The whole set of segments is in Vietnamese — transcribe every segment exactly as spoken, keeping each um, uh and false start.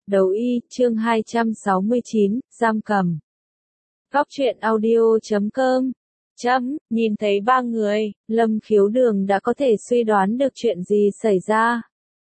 Đấu y, chương hai trăm sáu mươi chín, giam cầm. Góc truyện audio chấm com. Chấm, nhìn thấy ba người, Lâm Khiếu Đường đã có thể suy đoán được chuyện gì xảy ra.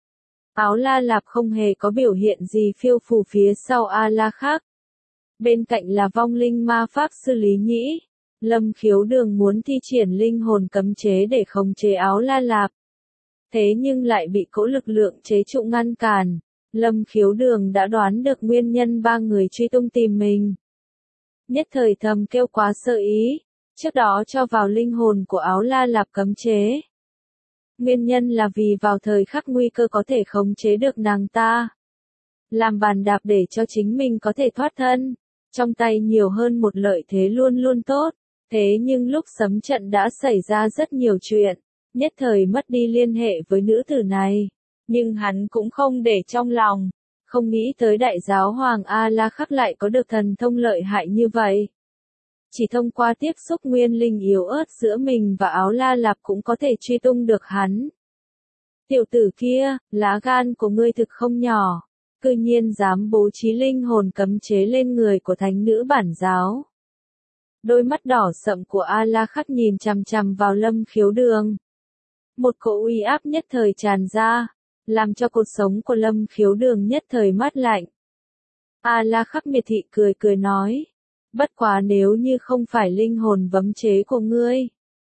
Áo La Lạp không hề có biểu hiện gì phiêu phù phía sau A La khác. Bên cạnh là vong linh ma pháp sư Lý Nhĩ. Lâm Khiếu Đường muốn thi triển linh hồn cấm chế để khống chế Áo La Lạp. Thế nhưng lại bị cỗ lực lượng chế trụ ngăn cản. Lâm Khiếu Đường đã đoán được nguyên nhân ba người truy tung tìm mình. Nhất thời thầm kêu quá sợ ý, trước đó cho vào linh hồn của Áo La Lạp cấm chế. Nguyên nhân là vì vào thời khắc nguy cơ có thể khống chế được nàng ta. Làm bàn đạp để cho chính mình có thể thoát thân, trong tay nhiều hơn một lợi thế luôn luôn tốt. Thế nhưng lúc sấm trận đã xảy ra rất nhiều chuyện, nhất thời mất đi liên hệ với nữ tử này. Nhưng hắn cũng không để trong lòng, không nghĩ tới đại giáo hoàng A-la khắc lại có được thần thông lợi hại như vậy. Chỉ thông qua tiếp xúc nguyên linh yếu ớt giữa mình và Áo La Lạp cũng có thể truy tung được hắn. Tiểu tử kia, lá gan của ngươi thực không nhỏ, cư nhiên dám bố trí linh hồn cấm chế lên người của thánh nữ bản giáo. Đôi mắt đỏ sậm của A-la khắc nhìn chằm chằm vào Lâm Khiếu Đường. Một cỗ uy áp nhất thời tràn ra, làm cho cuộc sống của Lâm Khiếu Đường nhất thời mát lạnh. A La khắc miệt thị cười cười nói, bất quá nếu như không phải linh hồn bấm chế của ngươi,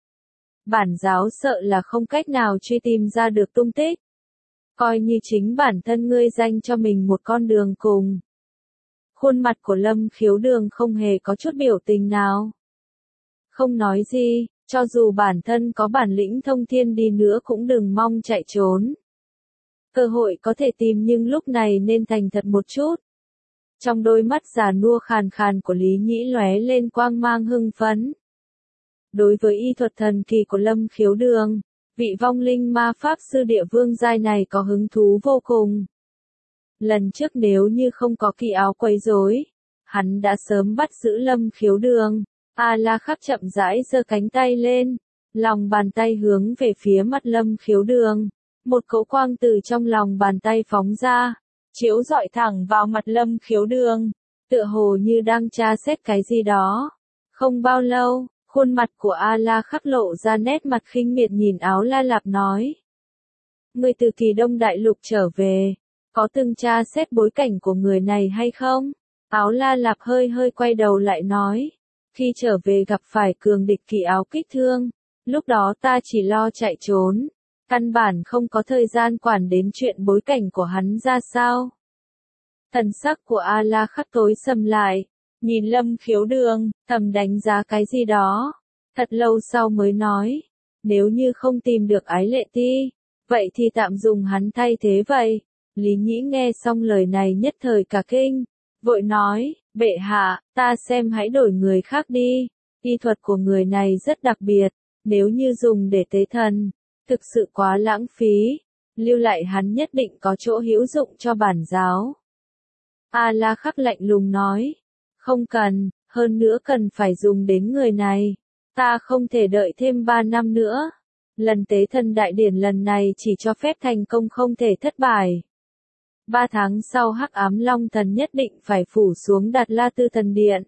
bản giáo sợ là không cách nào truy tìm ra được tung tích. Coi như chính bản thân ngươi dành cho mình một con đường cùng. Khuôn mặt của Lâm Khiếu Đường không hề có chút biểu tình nào. Không nói gì, cho dù bản thân có bản lĩnh thông thiên đi nữa cũng đừng mong chạy trốn. Cơ hội có thể tìm nhưng lúc này nên thành thật một chút. Trong đôi mắt già nua khàn khàn của Lý Nhĩ lóe lên quang mang hưng phấn. Đối với y thuật thần kỳ của Lâm Khiếu Đường, vị vong linh ma pháp sư địa vương giai này có hứng thú vô cùng. Lần trước nếu như không có kỳ áo quấy rối, hắn đã sớm bắt giữ Lâm Khiếu Đường. A La khắc chậm rãi giơ cánh tay lên, lòng bàn tay hướng về phía mặt Lâm Khiếu Đường. Một cỗ quang từ trong lòng bàn tay phóng ra, chiếu rọi thẳng vào mặt Lâm Khiếu Đường, tựa hồ như đang tra xét cái gì đó. Không bao lâu, khuôn mặt của A La khắc lộ ra nét mặt khinh miệt nhìn Áo La Lạp nói. Người từ Kỳ Đông Đại Lục trở về, có từng tra xét bối cảnh của người này hay không? Áo La Lạp hơi hơi quay đầu lại nói, khi trở về gặp phải cường địch Kỳ Áo kích thương, lúc đó ta chỉ lo chạy trốn. Căn bản không có thời gian quản đến chuyện bối cảnh của hắn ra sao. Thần sắc của A La khắc tối sầm lại, nhìn Lâm Khiếu Đường, thầm đánh giá cái gì đó. Thật lâu sau mới nói, nếu như không tìm được Ái Lệ Ti, vậy thì tạm dùng hắn thay thế vậy. Lý Nhĩ nghe xong lời này nhất thời cả kinh, vội nói, bệ hạ, ta xem hãy đổi người khác đi. Y thuật của người này rất đặc biệt, nếu như dùng để tế thần, thực sự quá lãng phí, lưu lại hắn nhất định có chỗ hữu dụng cho bản giáo. A La khắc lạnh lùng nói, không cần, hơn nữa cần phải dùng đến người này, ta không thể đợi thêm ba năm nữa. Lần tế thần đại điển lần này chỉ cho phép thành công không thể thất bại. Ba tháng sau Hắc Ám Long Thần nhất định phải phủ xuống Đạt La Tư Thần Điện.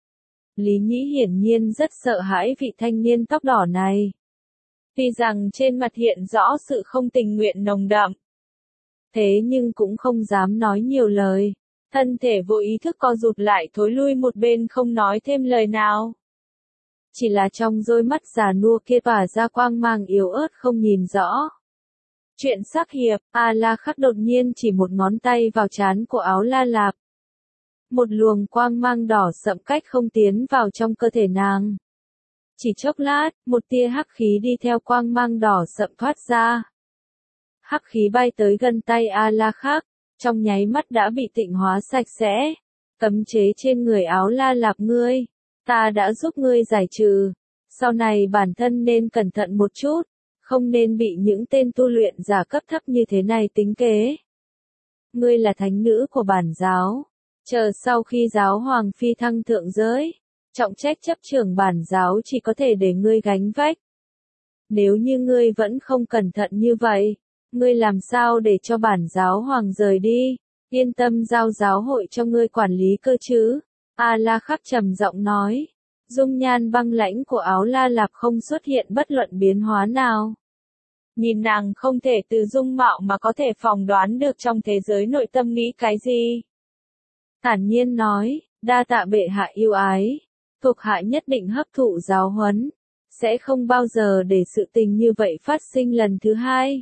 Lý Nhĩ hiển nhiên rất sợ hãi vị thanh niên tóc đỏ này. Tuy rằng trên mặt hiện rõ sự không tình nguyện nồng đậm. Thế nhưng cũng không dám nói nhiều lời. Thân thể vô ý thức co rụt lại thối lui một bên không nói thêm lời nào. Chỉ là trong đôi mắt già nua kia tỏa ra quang mang yếu ớt không nhìn rõ. Chuyện sắc hiệp, A La khắc đột nhiên chỉ một ngón tay vào trán của Áo La Lạp. Một luồng quang mang đỏ sậm cách không tiến vào trong cơ thể nàng. Chỉ chốc lát, một tia hắc khí đi theo quang mang đỏ sậm thoát ra. Hắc khí bay tới gần tay A La khắc, trong nháy mắt đã bị tịnh hóa sạch sẽ. Cấm chế trên người Áo La Lạp ngươi, ta đã giúp ngươi giải trừ. Sau này bản thân nên cẩn thận một chút, không nên bị những tên tu luyện giả cấp thấp như thế này tính kế. Ngươi là thánh nữ của bản giáo, chờ sau khi giáo hoàng phi thăng thượng giới, trọng trách chấp trưởng bản giáo chỉ có thể để ngươi gánh vác. Nếu như ngươi vẫn không cẩn thận như vậy, ngươi làm sao để cho bản giáo hoàng rời đi? Yên tâm giao giáo hội cho ngươi quản lý cơ chứ. A-la Khắc trầm giọng nói. Dung nhan băng lãnh của Áo La Lạp không xuất hiện bất luận biến hóa nào. Nhìn nàng không thể từ dung mạo mà có thể phỏng đoán được trong thế giới nội tâm nghĩ cái gì. Thản nhiên nói, đa tạ bệ hạ yêu ái. Thuộc hạ nhất định hấp thụ giáo huấn. Sẽ không bao giờ để sự tình như vậy phát sinh lần thứ hai.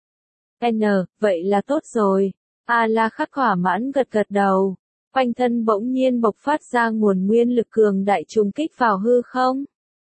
N, vậy là tốt rồi. A-la Khắc thỏa mãn gật gật đầu. Quanh thân bỗng nhiên bộc phát ra nguồn nguyên lực cường đại trùng kích vào hư không.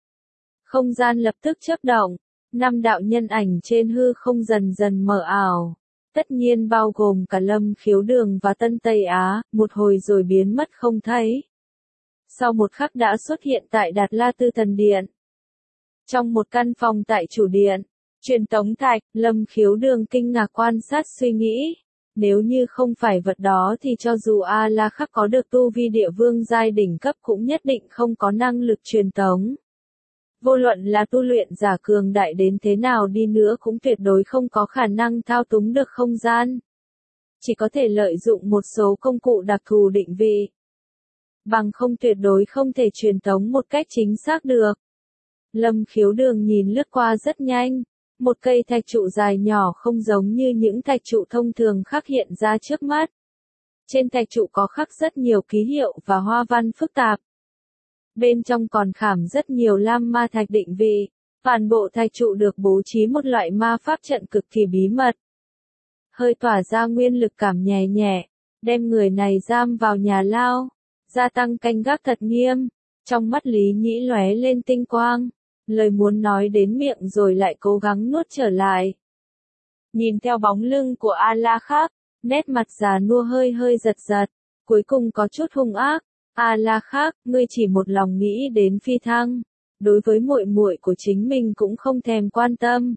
Không gian lập tức chớp động. Năm đạo nhân ảnh trên hư không dần dần mờ ảo. Tất nhiên bao gồm cả Lâm Khiếu Đường và Tân Tây Á, một hồi rồi biến mất không thấy. Sau một khắc đã xuất hiện tại Đạt La Tư Thần Điện. Trong một căn phòng tại chủ điện, truyền tống thạch, Lâm Khiếu Đường kinh ngạc quan sát suy nghĩ. Nếu như không phải vật đó thì cho dù A-la Khắc có được tu vi địa vương giai đỉnh cấp cũng nhất định không có năng lực truyền tống. Vô luận là tu luyện giả cường đại đến thế nào đi nữa cũng tuyệt đối không có khả năng thao túng được không gian. Chỉ có thể lợi dụng một số công cụ đặc thù định vị. Bằng không tuyệt đối không thể truyền tống một cách chính xác được. Lâm Khiếu Đường nhìn lướt qua rất nhanh. Một cây thạch trụ dài nhỏ không giống như những thạch trụ thông thường khắc hiện ra trước mắt. Trên thạch trụ có khắc rất nhiều ký hiệu và hoa văn phức tạp. Bên trong còn khảm rất nhiều lam ma thạch định vị. Toàn bộ thạch trụ được bố trí một loại ma pháp trận cực kỳ bí mật. Hơi tỏa ra nguyên lực cảm nhẹ nhẹ, đem người này giam vào nhà lao, gia tăng canh gác thật nghiêm. Trong mắt Lý Nhĩ lóe lên tinh quang. Lời muốn nói đến miệng rồi lại cố gắng nuốt trở lại. Nhìn theo bóng lưng của A-la Khắc, nét mặt già nua hơi hơi giật giật, cuối cùng có chút hung ác. A-la Khắc, ngươi chỉ một lòng nghĩ đến phi thăng, đối với muội muội của chính mình cũng không thèm quan tâm.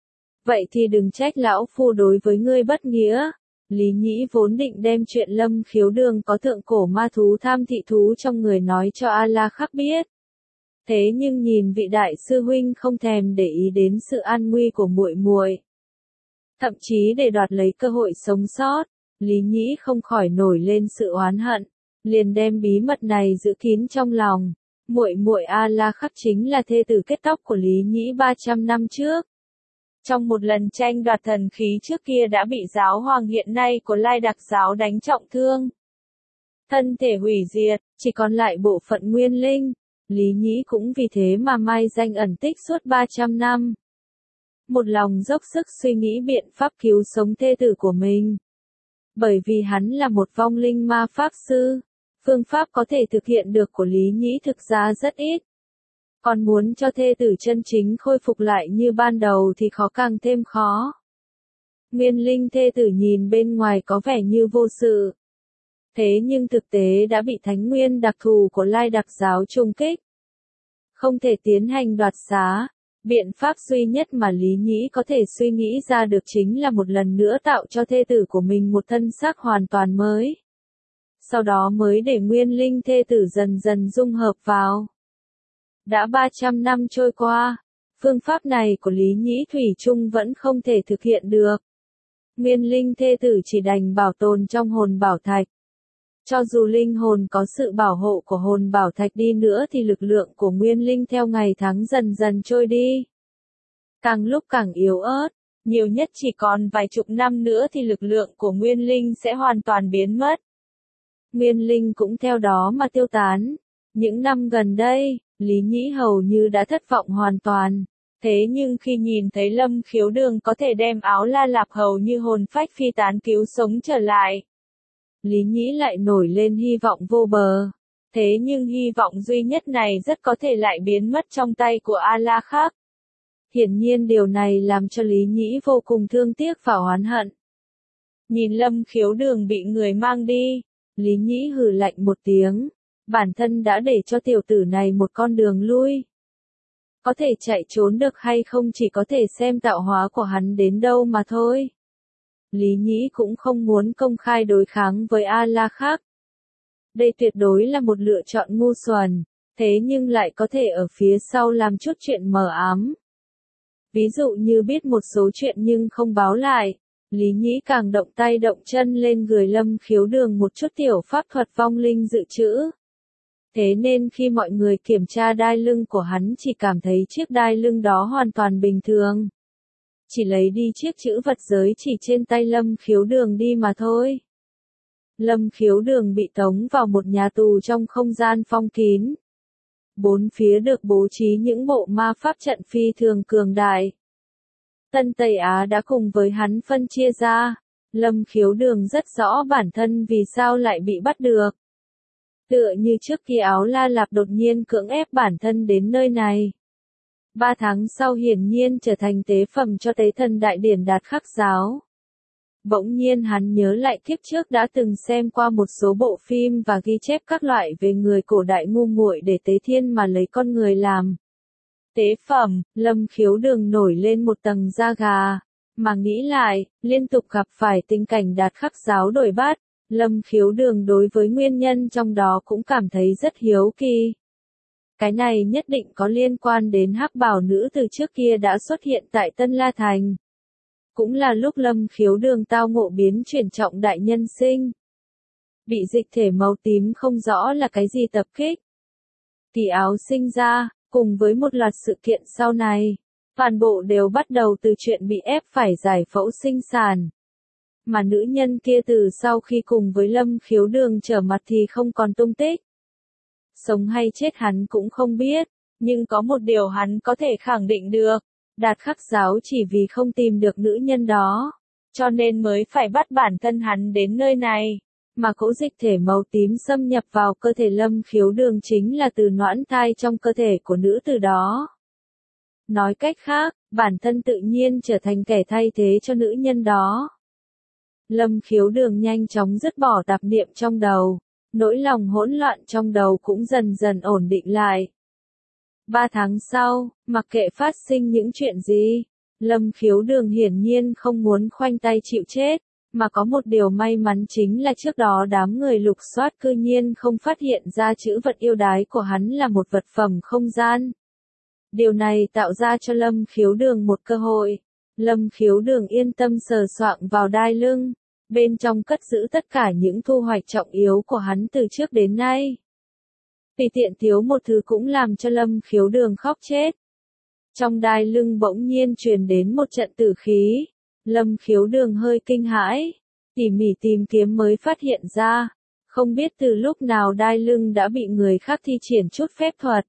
Vậy thì đừng trách lão phu đối với ngươi bất nghĩa. Lý Nhĩ vốn định đem chuyện Lâm Khiếu Đường có thượng cổ ma thú tham thị thú trong người nói cho A-la Khắc biết. Thế nhưng nhìn vị đại sư huynh không thèm để ý đến sự an nguy của muội muội, thậm chí để đoạt lấy cơ hội sống sót, Lý Nhĩ không khỏi nổi lên sự oán hận, liền đem bí mật này giữ kín trong lòng. Muội muội A-la Khắc chính là thê tử kết tóc của Lý Nhĩ ba trăm năm trước. Trong một lần tranh đoạt thần khí trước kia đã bị giáo hoàng hiện nay của Lai Đặc giáo đánh trọng thương. Thân thể hủy diệt, chỉ còn lại bộ phận nguyên linh. Lý Nhĩ cũng vì thế mà mai danh ẩn tích suốt ba trăm năm. Một lòng dốc sức suy nghĩ biện pháp cứu sống thê tử của mình. Bởi vì hắn là một vong linh ma pháp sư, phương pháp có thể thực hiện được của Lý Nhĩ thực ra rất ít. Còn muốn cho thê tử chân chính khôi phục lại như ban đầu thì khó càng thêm khó. Nguyên linh thê tử nhìn bên ngoài có vẻ như vô sự. Thế nhưng thực tế đã bị thánh nguyên đặc thù của Lai Đặc giáo trùng kích. Không thể tiến hành đoạt xá. Biện pháp duy nhất mà Lý Nhĩ có thể suy nghĩ ra được chính là một lần nữa tạo cho thê tử của mình một thân xác hoàn toàn mới. Sau đó mới để nguyên linh thê tử dần dần dung hợp vào. Đã ba trăm năm trôi qua, phương pháp này của Lý Nhĩ thủy chung vẫn không thể thực hiện được. Nguyên linh thê tử chỉ đành bảo tồn trong hồn bảo thạch. Cho dù linh hồn có sự bảo hộ của hồn bảo thạch đi nữa thì lực lượng của nguyên linh theo ngày tháng dần dần trôi đi. Càng lúc càng yếu ớt, nhiều nhất chỉ còn vài chục năm nữa thì lực lượng của nguyên linh sẽ hoàn toàn biến mất. Nguyên linh cũng theo đó mà tiêu tán. Những năm gần đây, Lý Nhĩ hầu như đã thất vọng hoàn toàn. Thế nhưng khi nhìn thấy Lâm Khiếu Đường có thể đem Áo La Lạp hầu như hồn phách phi tán cứu sống trở lại, Lý Nhĩ lại nổi lên hy vọng vô bờ. Thế nhưng hy vọng duy nhất này rất có thể lại biến mất trong tay của A-la Khắc. Hiển nhiên điều này làm cho Lý Nhĩ vô cùng thương tiếc và oán hận. Nhìn Lâm Khiếu Đường bị người mang đi, Lý Nhĩ hừ lạnh một tiếng. Bản thân đã để cho tiểu tử này một con đường lui. Có thể chạy trốn được hay không chỉ có thể xem tạo hóa của hắn đến đâu mà thôi. Lý Nhĩ cũng không muốn công khai đối kháng với A-la Khắc. Đây tuyệt đối là một lựa chọn ngu xuẩn, thế nhưng lại có thể ở phía sau làm chút chuyện mờ ám. Ví dụ như biết một số chuyện nhưng không báo lại, Lý Nhĩ càng động tay động chân lên gửi Lâm Khiếu Đường một chút tiểu pháp thuật vong linh dự trữ. Thế nên khi mọi người kiểm tra đai lưng của hắn chỉ cảm thấy chiếc đai lưng đó hoàn toàn bình thường. Chỉ lấy đi chiếc chữ vật giới chỉ trên tay Lâm Khiếu Đường đi mà thôi. Lâm Khiếu Đường bị tống vào một nhà tù trong không gian phong kín. Bốn phía được bố trí những bộ ma pháp trận phi thường cường đại. Tân Tây Á đã cùng với hắn phân chia ra. Lâm Khiếu Đường rất rõ bản thân vì sao lại bị bắt được. Tựa như trước kia Áo La Lạp đột nhiên cưỡng ép bản thân đến nơi này. Ba tháng sau hiển nhiên trở thành tế phẩm cho tế thần đại điển Đạt Khắc giáo. Bỗng nhiên hắn nhớ lại kiếp trước đã từng xem qua một số bộ phim và ghi chép các loại về người cổ đại ngu muội để tế thiên mà lấy con người làm tế phẩm. Lâm Khiếu Đường nổi lên một tầng da gà, mà nghĩ lại, liên tục gặp phải tình cảnh Đạt Khắc giáo đổi bát, Lâm Khiếu Đường đối với nguyên nhân trong đó cũng cảm thấy rất hiếu kỳ. Cái này nhất định có liên quan đến hắc bào nữ từ trước kia đã xuất hiện tại Tân La Thành. Cũng là lúc Lâm Khiếu Đường tao ngộ biến chuyển trọng đại nhân sinh. Bị dịch thể màu tím không rõ là cái gì tập kích. Kỳ áo sinh ra, cùng với một loạt sự kiện sau này, toàn bộ đều bắt đầu từ chuyện bị ép phải giải phẫu sinh sản. Mà nữ nhân kia từ sau khi cùng với Lâm Khiếu Đường trở mặt thì không còn tung tích. Sống hay chết hắn cũng không biết, nhưng có một điều hắn có thể khẳng định được. Đạt Khắc giáo chỉ vì không tìm được nữ nhân đó, cho nên mới phải bắt bản thân hắn đến nơi này, mà cỗ dịch thể màu tím xâm nhập vào cơ thể Lâm Khiếu Đường chính là từ noãn thai trong cơ thể của nữ tử đó. Nói cách khác, bản thân tự nhiên trở thành kẻ thay thế cho nữ nhân đó. Lâm Khiếu Đường nhanh chóng dứt bỏ tạp niệm trong đầu, nỗi lòng hỗn loạn trong đầu cũng dần dần ổn định lại. Ba tháng sau, mặc kệ phát sinh những chuyện gì, Lâm Khiếu Đường hiển nhiên không muốn khoanh tay chịu chết, mà có một điều may mắn chính là trước đó đám người lục soát cư nhiên không phát hiện ra chữ vật yêu đái của hắn là một vật phẩm không gian. Điều này tạo ra cho Lâm Khiếu Đường một cơ hội. Lâm Khiếu Đường yên tâm sờ soạng vào đai lưng, bên trong cất giữ tất cả những thu hoạch trọng yếu của hắn từ trước đến nay. Tùy tiện thiếu một thứ cũng làm cho Lâm Khiếu Đường khóc chết. Trong đai lưng bỗng nhiên truyền đến một trận tử khí. Lâm Khiếu Đường hơi kinh hãi, tỉ mỉ tìm kiếm mới phát hiện ra, không biết từ lúc nào đai lưng đã bị người khác thi triển chút phép thuật.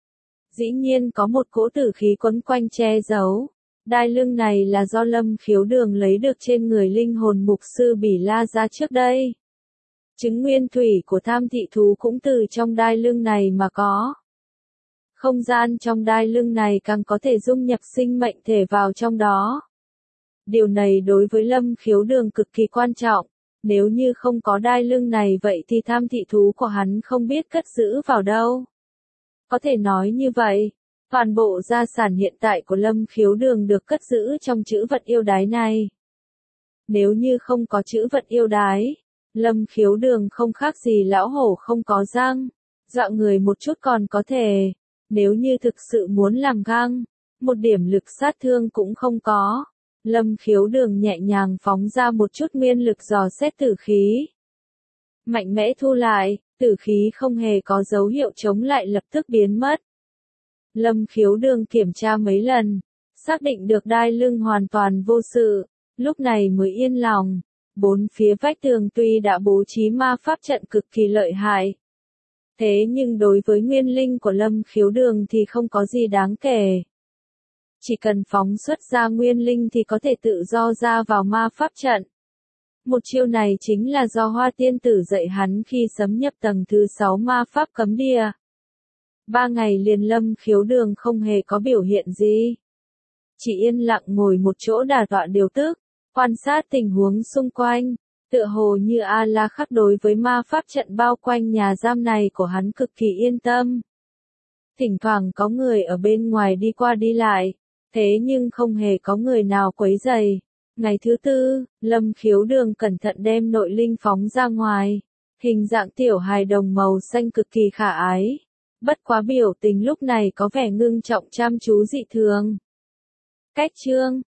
Dĩ nhiên có một cỗ tử khí quấn quanh che giấu. Đai lưng này là do Lâm Khiếu Đường lấy được trên người linh hồn mục sư Bỉ La ra trước đây. Chứng nguyên thủy của tham thị thú cũng từ trong đai lưng này mà có. Không gian trong đai lưng này càng có thể dung nhập sinh mệnh thể vào trong đó. Điều này đối với Lâm Khiếu Đường cực kỳ quan trọng. Nếu như không có đai lưng này vậy thì tham thị thú của hắn không biết cất giữ vào đâu. Có thể nói như vậy, toàn bộ gia sản hiện tại của Lâm Khiếu Đường được cất giữ trong chữ vật yêu đái này. Nếu như không có chữ vật yêu đái, Lâm Khiếu Đường không khác gì lão hổ không có răng, dọa người một chút còn có thể, nếu như thực sự muốn làm gang, một điểm lực sát thương cũng không có. Lâm Khiếu Đường nhẹ nhàng phóng ra một chút nguyên lực dò xét tử khí. Mạnh mẽ thu lại, tử khí không hề có dấu hiệu chống lại lập tức biến mất. Lâm Khiếu Đường kiểm tra mấy lần, xác định được đai lưng hoàn toàn vô sự, lúc này mới yên lòng. Bốn phía vách tường tuy đã bố trí ma pháp trận cực kỳ lợi hại, thế nhưng đối với nguyên linh của Lâm Khiếu Đường thì không có gì đáng kể. Chỉ cần phóng xuất ra nguyên linh thì có thể tự do ra vào ma pháp trận. Một chiêu này chính là do Hoa Tiên Tử dạy hắn khi xâm nhập tầng thứ sáu ma pháp cấm địa. Ba ngày liền Lâm Khiếu Đường không hề có biểu hiện gì. Chỉ yên lặng ngồi một chỗ đả tọa điều tức, quan sát tình huống xung quanh, tựa hồ như A-la khắc đối với ma pháp trận bao quanh nhà giam này của hắn cực kỳ yên tâm. Thỉnh thoảng có người ở bên ngoài đi qua đi lại, thế nhưng không hề có người nào quấy rầy. Ngày thứ tư, Lâm Khiếu Đường cẩn thận đem nội linh phóng ra ngoài, hình dạng tiểu hài đồng màu xanh cực kỳ khả ái. Bất quá biểu tình lúc này có vẻ ngưng trọng chăm chú dị thường. Cách chương